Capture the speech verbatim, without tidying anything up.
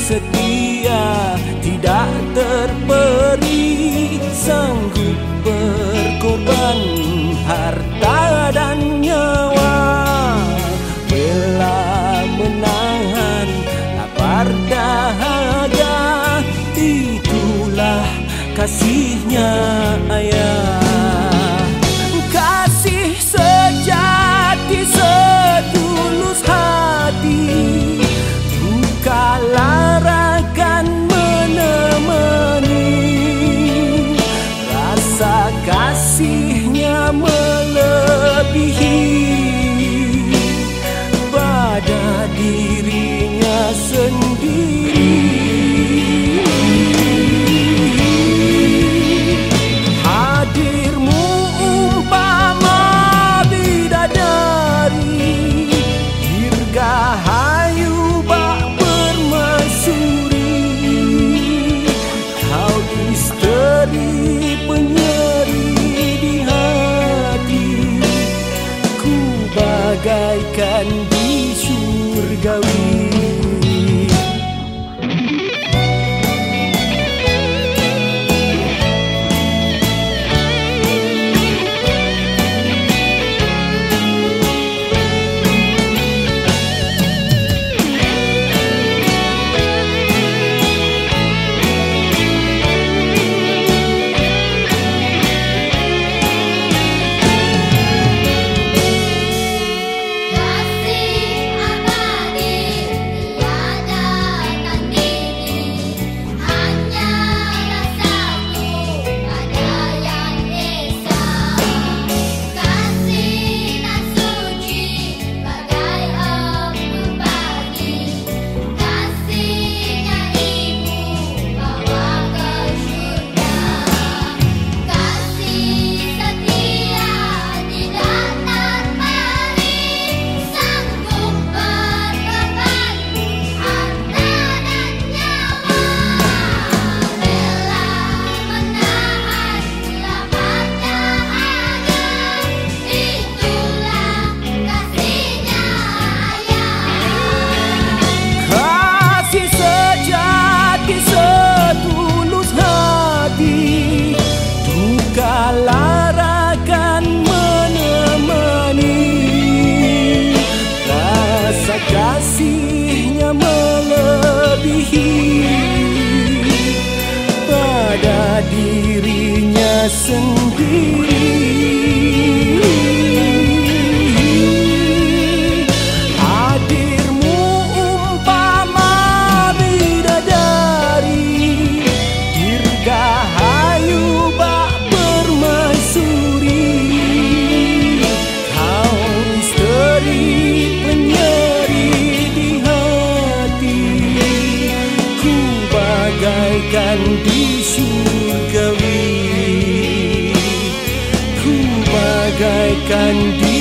setia tidak terperi, sanggup berkorban harta dan nyawa, bela menahan lapar dahaga. Itulah kasihnya ayah. Kasih sejati setulus hati, buka larakan menemani. Rasa kasihnya melebihi pada dirinya sendiri. Hadirmu umpama bidadari, dirgahayu bak permaisuri. Kau isteri penyeri di hati, ku bagaikan di surgawi. Larakan menemani, rasa kasihnya melebihi pada dirinya sendiri. Hadirmu umpama bidadari, dirgahayu bak permaisuri. Kau isteri penyeri di hati, ku bagaikan di surgawi, ku bagaikan di